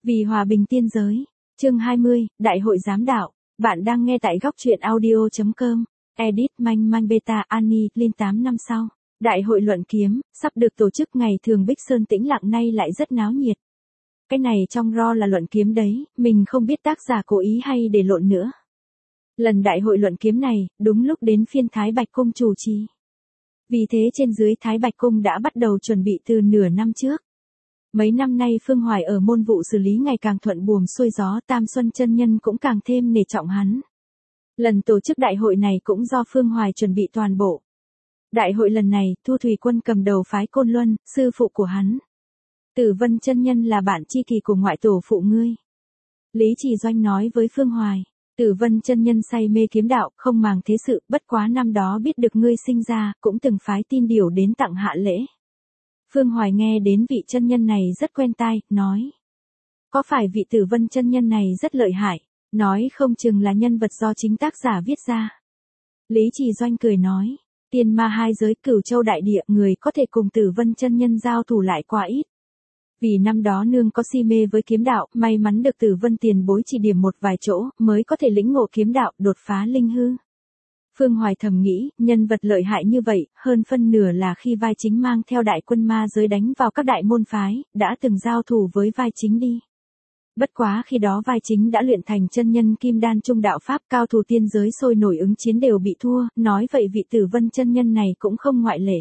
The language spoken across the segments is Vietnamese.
Vì hòa bình tiên giới. Chương 20, Đại hội giám đạo. Bạn đang nghe tại góc truyện audio.com. Edit Manh Manh Beta Annie, Linh 8 năm sau. Đại hội luận kiếm, sắp được tổ chức ngày thường Bích Sơn tĩnh lặng nay lại rất náo nhiệt. Cái này trong ro là luận kiếm đấy, mình không biết tác giả cố ý hay để lộn nữa. Lần đại hội luận kiếm này, đúng lúc đến phiên Thái Bạch Cung chủ trì. Vì thế trên dưới Thái Bạch Cung đã bắt đầu chuẩn bị từ nửa năm trước. Mấy năm nay Phương Hoài ở môn vụ xử lý ngày càng thuận buồm xuôi gió, Tam Xuân chân nhân cũng càng thêm nể trọng hắn. Lần tổ chức đại hội này cũng do Phương Hoài chuẩn bị toàn bộ. Đại hội lần này, Thu Thủy Quân cầm đầu phái Côn Luân, sư phụ của hắn. Tử Vân chân nhân là bạn tri kỷ của ngoại tổ phụ ngươi. Lý Chỉ Doanh nói với Phương Hoài, Tử Vân chân nhân say mê kiếm đạo, không màng thế sự, bất quá năm đó biết được ngươi sinh ra, cũng từng phái tin điều đến tặng hạ lễ. Phương Hoài nghe đến vị chân nhân này rất quen tai, nói. Có phải vị Tử Vân chân nhân này rất lợi hại, nói không chừng là nhân vật do chính tác giả viết ra. Lý Chỉ Doanh cười nói, tiên ma hai giới Cửu Châu đại địa, người có thể cùng Tử Vân chân nhân giao thủ lại quá ít. Vì năm đó nương có si mê với kiếm đạo, may mắn được Tử Vân tiền bối chỉ điểm một vài chỗ, mới có thể lĩnh ngộ kiếm đạo, đột phá linh hư. Phương Hoài thầm nghĩ, nhân vật lợi hại như vậy, hơn phân nửa là khi vai chính mang theo đại quân ma giới đánh vào các đại môn phái, đã từng giao thủ với vai chính đi. Bất quá khi đó vai chính đã luyện thành chân nhân kim đan trung đạo pháp, cao thủ tiên giới sôi nổi ứng chiến đều bị thua, nói vậy vị Tử Vân chân nhân này cũng không ngoại lệ.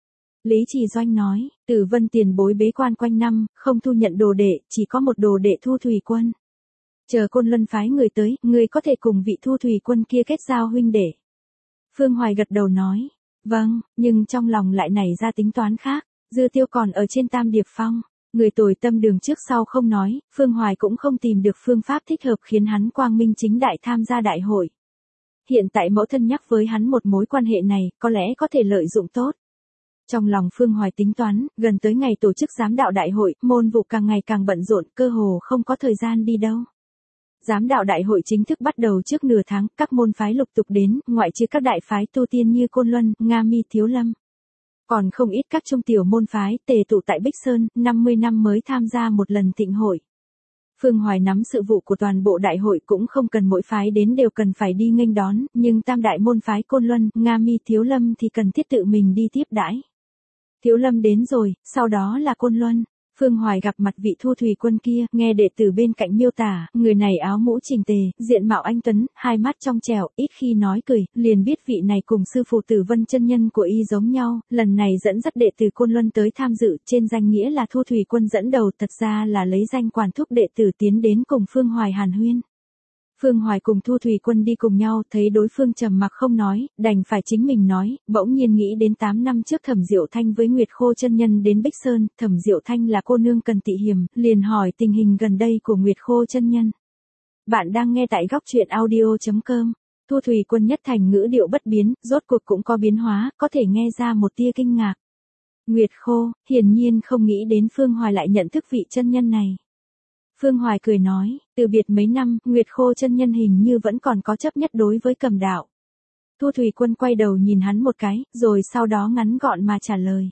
Lý Chỉ Doanh nói, Tử Vân tiền bối bế quan quanh năm, không thu nhận đồ đệ, chỉ có một đồ đệ Thu Thủy Quân. Chờ Côn Luân phái người tới, người có thể cùng vị Thu Thủy Quân kia kết giao huynh đệ. Phương Hoài gật đầu nói, vâng, nhưng trong lòng lại nảy ra tính toán khác, Dư Tiêu còn ở trên Tam Điệp Phong, người tồi tâm đường trước sau không nói, Phương Hoài cũng không tìm được phương pháp thích hợp khiến hắn quang minh chính đại tham gia đại hội. Hiện tại mẫu thân nhắc với hắn một mối quan hệ này, có lẽ có thể lợi dụng tốt. Trong lòng Phương Hoài tính toán, gần tới ngày tổ chức giám đạo đại hội, môn vụ càng ngày càng bận rộn, cơ hồ không có thời gian đi đâu. Giám đạo đại hội chính thức bắt đầu trước nửa tháng, các môn phái lục tục đến, ngoại trừ các đại phái tu tiên như Côn Luân, Nga Mi, Thiếu Lâm. Còn không ít các trung tiểu môn phái, tề tụ tại Bích Sơn, 50 năm mới tham gia một lần thịnh hội. Phương Hoài nắm sự vụ của toàn bộ đại hội cũng không cần mỗi phái đến đều cần phải đi nghênh đón, nhưng tam đại môn phái Côn Luân, Nga Mi, Thiếu Lâm thì cần thiết tự mình đi tiếp đãi. Thiếu Lâm đến rồi, sau đó là Côn Luân. Phương Hoài gặp mặt vị Thu Thủy Quân kia, nghe đệ tử bên cạnh miêu tả, người này áo mũ chỉnh tề, diện mạo anh tuấn, hai mắt trong trẻo, ít khi nói cười, liền biết vị này cùng sư phụ Tử Vân chân nhân của y giống nhau, lần này dẫn dắt đệ tử Côn Luân tới tham dự, trên danh nghĩa là Thu Thủy Quân dẫn đầu, thật ra là lấy danh quản thúc đệ tử tiến đến cùng Phương Hoài hàn huyên. Phương Hoài cùng Thu Thủy Quân đi cùng nhau, thấy đối phương trầm mặc không nói, đành phải chính mình nói, bỗng nhiên nghĩ đến 8 năm trước Thẩm Diệu Thanh với Nguyệt Khô chân nhân đến Bích Sơn, Thẩm Diệu Thanh là cô nương Cần Tị Hiểm, liền hỏi tình hình gần đây của Nguyệt Khô chân nhân. Bạn đang nghe tại góc truyện audio.com. Thu Thủy Quân nhất thành ngữ điệu bất biến, rốt cuộc cũng có biến hóa, có thể nghe ra một tia kinh ngạc. Nguyệt Khô, hiển nhiên không nghĩ đến Phương Hoài lại nhận thức vị chân nhân này. Phương Hoài cười nói, từ biệt mấy năm, Nguyệt Khô chân nhân hình như vẫn còn có chấp nhất đối với cầm đạo. Thu Thủy Quân quay đầu nhìn hắn một cái, rồi sau đó ngắn gọn mà trả lời.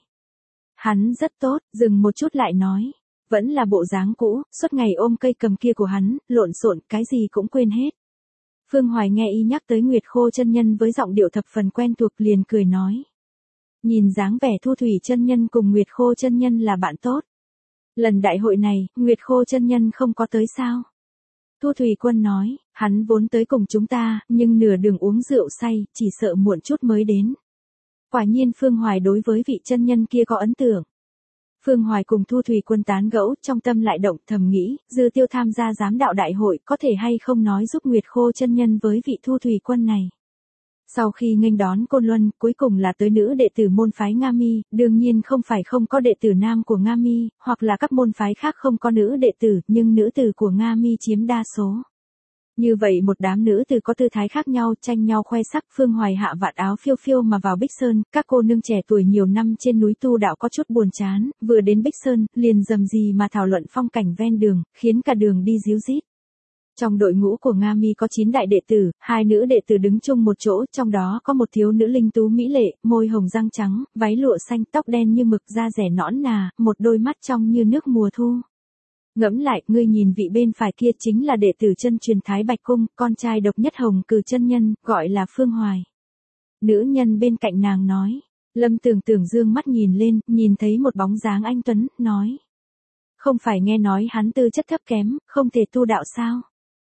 Hắn rất tốt, dừng một chút lại nói. Vẫn là bộ dáng cũ, suốt ngày ôm cây cầm kia của hắn, lộn xộn, cái gì cũng quên hết. Phương Hoài nghe y nhắc tới Nguyệt Khô chân nhân với giọng điệu thập phần quen thuộc liền cười nói. Nhìn dáng vẻ Thu Thủy chân nhân cùng Nguyệt Khô chân nhân là bạn tốt. Lần đại hội này, Nguyệt Khô chân nhân không có tới sao? Thu Thủy Quân nói, hắn vốn tới cùng chúng ta, nhưng nửa đường uống rượu say, chỉ sợ muộn chút mới đến. Quả nhiên Phương Hoài đối với vị chân nhân kia có ấn tượng. Phương Hoài cùng Thu Thủy Quân tán gẫu, trong tâm lại động, thầm nghĩ, Dư Tiêu tham gia giám đạo đại hội, có thể hay không nói giúp Nguyệt Khô chân nhân với vị Thu Thủy Quân này. Sau khi nghênh đón Côn Luân, cuối cùng là tới nữ đệ tử môn phái Nga Mi, đương nhiên không phải không có đệ tử nam của Nga Mi, hoặc là các môn phái khác không có nữ đệ tử, nhưng nữ tử của Nga Mi chiếm đa số. Như vậy một đám nữ tử có tư thái khác nhau, tranh nhau khoe sắc, Phương Hoài hạ vạt áo phiêu phiêu mà vào Bích Sơn, các cô nương trẻ tuổi nhiều năm trên núi tu đạo có chút buồn chán, vừa đến Bích Sơn, liền rầm rì mà thảo luận phong cảnh ven đường, khiến cả đường đi ríu rít. Trong đội ngũ của Nga Mi có 9 đại đệ tử, 2 nữ đệ tử đứng chung một chỗ, trong đó có một thiếu nữ linh tú mỹ lệ, môi hồng răng trắng, váy lụa xanh, tóc đen như mực, da dẻ nõn nà, một đôi mắt trong như nước mùa thu. Ngẫm lại, ngươi nhìn vị bên phải kia chính là đệ tử chân truyền Thái Bạch Cung, con trai độc nhất Hồng Cừ chân nhân, gọi là Phương Hoài. Nữ nhân bên cạnh nàng nói. Lâm Tưởng Tưởng dương mắt nhìn lên, nhìn thấy một bóng dáng anh tuấn, nói. Không phải nghe nói hắn tư chất thấp kém, không thể tu đạo sao?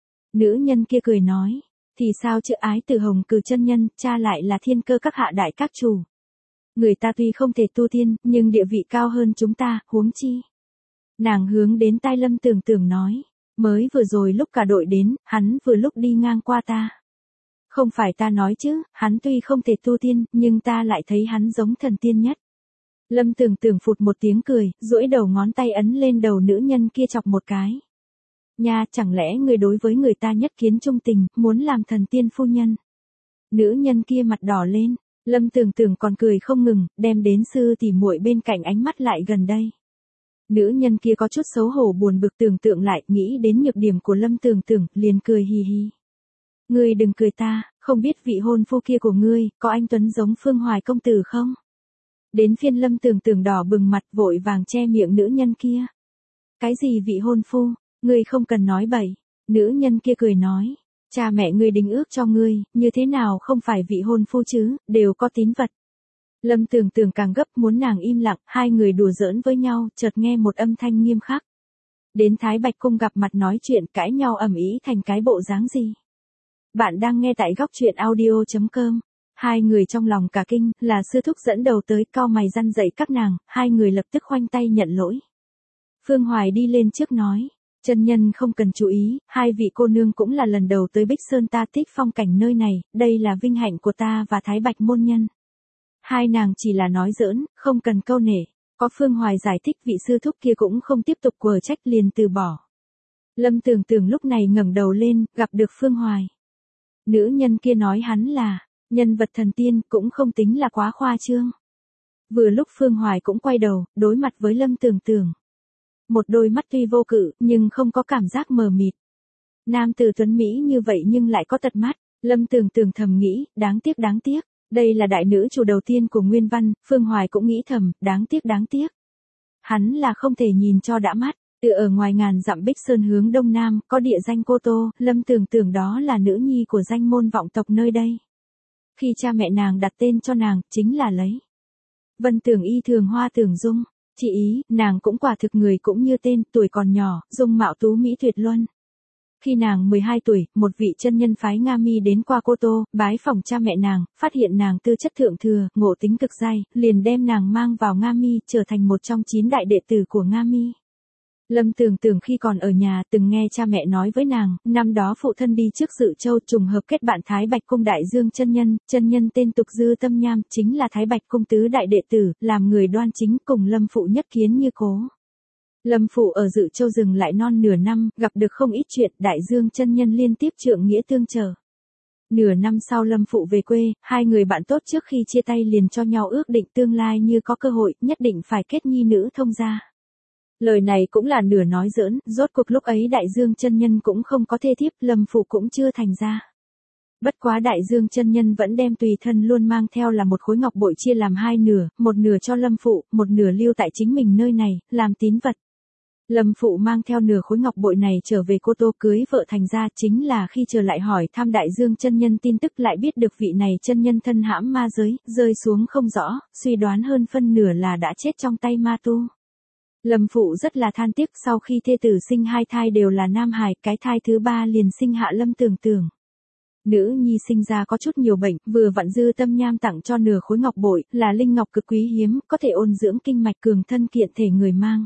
Nữ nhân kia cười nói. Thì sao chứ, ái từ Hồng Cừ chân nhân, cha lại là thiên cơ các hạ đại các chủ. Người ta tuy không thể tu tiên, nhưng địa vị cao hơn chúng ta, huống chi. Nàng hướng đến tai Lâm Tưởng Tưởng nói. Mới vừa rồi lúc cả đội đến, hắn vừa lúc đi ngang qua ta. Không phải ta nói chứ, hắn tuy không thể tu tiên, nhưng ta lại thấy hắn giống thần tiên nhất. Lâm Tưởng Tưởng phụt một tiếng cười, duỗi đầu ngón tay ấn lên đầu nữ nhân kia chọc một cái. Nha, chẳng lẽ người đối với người ta nhất kiến trung tình, muốn làm thần tiên phu nhân? Nữ nhân kia mặt đỏ lên, Lâm Tưởng Tưởng còn cười không ngừng, đem đến sư tỷ muội bên cạnh ánh mắt lại gần đây. Nữ nhân kia có chút xấu hổ buồn bực tưởng tượng lại, nghĩ đến nhược điểm của Lâm Tưởng Tưởng, liền cười hì hì. Ngươi đừng cười ta, không biết vị hôn phu kia của ngươi, có anh tuấn giống Phương Hoài công tử không? Đến phiên Lâm Tưởng Tưởng đỏ bừng mặt vội vàng che miệng nữ nhân kia. Cái gì vị hôn phu, ngươi không cần nói bậy. Nữ nhân kia cười nói, cha mẹ ngươi đính ước cho ngươi, như thế nào không phải vị hôn phu chứ, đều có tín vật. Lâm Tưởng Tưởng càng gấp muốn nàng im lặng, hai người đùa giỡn với nhau, chợt nghe một âm thanh nghiêm khắc. Đến Thái Bạch Cung gặp mặt nói chuyện cãi nhau ầm ĩ thành cái bộ dáng gì? Bạn đang nghe tại góc truyện audio.com. Hai người trong lòng cả kinh, là sư thúc dẫn đầu tới, cau mày răn dạy các nàng, hai người lập tức khoanh tay nhận lỗi. Phương Hoài đi lên trước nói, chân nhân không cần chú ý, hai vị cô nương cũng là lần đầu tới Bích Sơn, ta thích phong cảnh nơi này, đây là vinh hạnh của ta và Thái Bạch môn nhân. Hai nàng chỉ là nói giỡn, không cần câu nể. Có Phương Hoài giải thích, vị sư thúc kia cũng không tiếp tục quở trách liền từ bỏ. Lâm Tưởng Tưởng lúc này ngẩng đầu lên, gặp được Phương Hoài. Nữ nhân kia nói hắn là nhân vật thần tiên, cũng không tính là quá khoa trương. Vừa lúc Phương Hoài cũng quay đầu, đối mặt với Lâm Tưởng Tưởng. Một đôi mắt tuy vô cự, nhưng không có cảm giác mờ mịt. Nam tử tuấn Mỹ như vậy nhưng lại có tật mắt. Lâm Tưởng Tưởng thầm nghĩ, đáng tiếc đáng tiếc. Đây là đại nữ chủ đầu tiên của Nguyên Văn, Phương Hoài cũng nghĩ thầm, đáng tiếc đáng tiếc. Hắn là không thể nhìn cho đã mắt. Từ ở ngoài ngàn dặm Bích Sơn hướng đông nam, có địa danh Cô Tô, Lâm Tưởng Tưởng đó là nữ nhi của danh môn vọng tộc nơi đây. Khi cha mẹ nàng đặt tên cho nàng, chính là lấy Vân Tưởng Y Thường Hoa Tưởng Dung. Chỉ ý, nàng cũng quả thực người cũng như tên, tuổi còn nhỏ, dung mạo tú mỹ tuyệt luân. Khi nàng 12 tuổi, một vị chân nhân phái Nga Mi đến qua Cô Tô, bái phỏng cha mẹ nàng, phát hiện nàng tư chất thượng thừa, ngộ tính cực dai, liền đem nàng mang vào Nga Mi, trở thành một trong 9 đại đệ tử của Nga Mi. Lâm Tưởng Tưởng khi còn ở nhà từng nghe cha mẹ nói với nàng, năm đó phụ thân đi trước Dự Châu trùng hợp kết bạn Thái Bạch Cung đại dương chân nhân tên Tục Dư Tâm Nham, chính là Thái Bạch Cung tứ đại đệ tử, làm người đoan chính, cùng Lâm phụ nhất kiến như cố. Lâm phụ ở Dự Châu dừng lại non nửa năm, gặp được không ít chuyện, đại dương chân nhân liên tiếp trượng nghĩa tương trợ. Nửa năm sau Lâm phụ về quê, hai người bạn tốt trước khi chia tay liền cho nhau ước định tương lai như có cơ hội, nhất định phải kết nhi nữ thông gia. Lời này cũng là nửa nói giỡn, rốt cuộc lúc ấy đại dương chân nhân cũng không có thê thiếp, Lâm phụ cũng chưa thành ra. Bất quá đại dương chân nhân vẫn đem tùy thân luôn mang theo là một khối ngọc bội chia làm hai nửa, một nửa cho Lâm phụ, một nửa lưu tại chính mình nơi này, làm tín vật. Lâm phụ mang theo nửa khối ngọc bội này trở về Cô Tô cưới vợ thành ra, chính là khi trở lại hỏi thăm đại dương chân nhân tin tức lại biết được vị này chân nhân thân hãm ma giới, rơi xuống không rõ, suy đoán hơn phân nửa là đã chết trong tay ma tu. Lâm phụ rất là than tiếc, sau khi thê tử sinh hai thai đều là nam hài, cái thai thứ ba liền sinh hạ Lâm Tưởng Tưởng. Nữ nhi sinh ra có chút nhiều bệnh, vừa vặn Dư Tâm Nham tặng cho nửa khối ngọc bội, là linh ngọc cực quý hiếm, có thể ôn dưỡng kinh mạch, cường thân kiện thể người mang.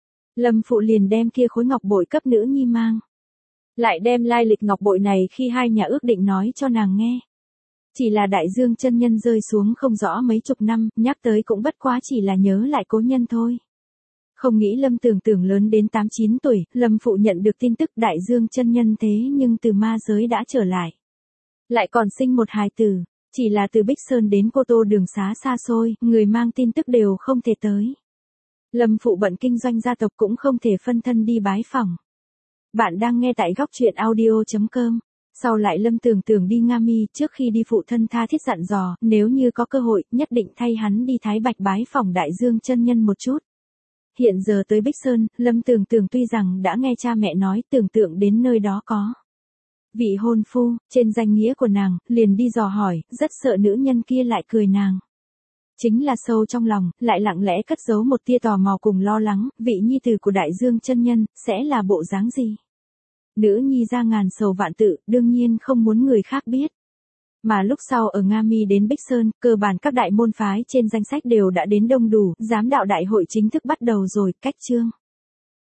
Lâm phụ liền đem kia khối ngọc bội cấp nữ nhi mang. Lại đem lai lịch ngọc bội này khi hai nhà ước định nói cho nàng nghe. Chỉ là đại dương chân nhân rơi xuống không rõ mấy chục năm, nhắc tới cũng bất quá chỉ là nhớ lại cố nhân thôi. Không nghĩ Lâm Tưởng Tưởng lớn đến 8-9 tuổi, Lâm phụ nhận được tin tức đại dương chân nhân thế nhưng từ ma giới đã trở lại. Lại còn sinh một hài tử, chỉ là từ Bích Sơn đến Cô Tô đường xá xa xôi, người mang tin tức đều không thể tới. Lâm phụ bận kinh doanh gia tộc cũng không thể phân thân đi bái phỏng. Bạn đang nghe tại góc truyện audio.com. Sau lại Lâm Tưởng Tưởng đi Nga Mi, trước khi đi phụ thân tha thiết dặn dò, nếu như có cơ hội, nhất định thay hắn đi Thái Bạch bái phỏng đại dương chân nhân một chút. Hiện giờ tới Bích Sơn, Lâm Tường Tường tuy rằng đã nghe cha mẹ nói tưởng tượng đến nơi đó có vị hôn phu, trên danh nghĩa của nàng, liền đi dò hỏi, rất sợ nữ nhân kia lại cười nàng. Chính là sâu trong lòng, lại lặng lẽ cất giấu một tia tò mò cùng lo lắng, vị nhi tử của đại dương chân nhân, sẽ là bộ dáng gì? Nữ nhi ra ngàn sầu vạn tự, đương nhiên không muốn người khác biết. Mà lúc sau ở Nga Mi đến Bích Sơn, cơ bản các đại môn phái trên danh sách đều đã đến đông đủ, giám đạo đại hội chính thức bắt đầu rồi, cách chương.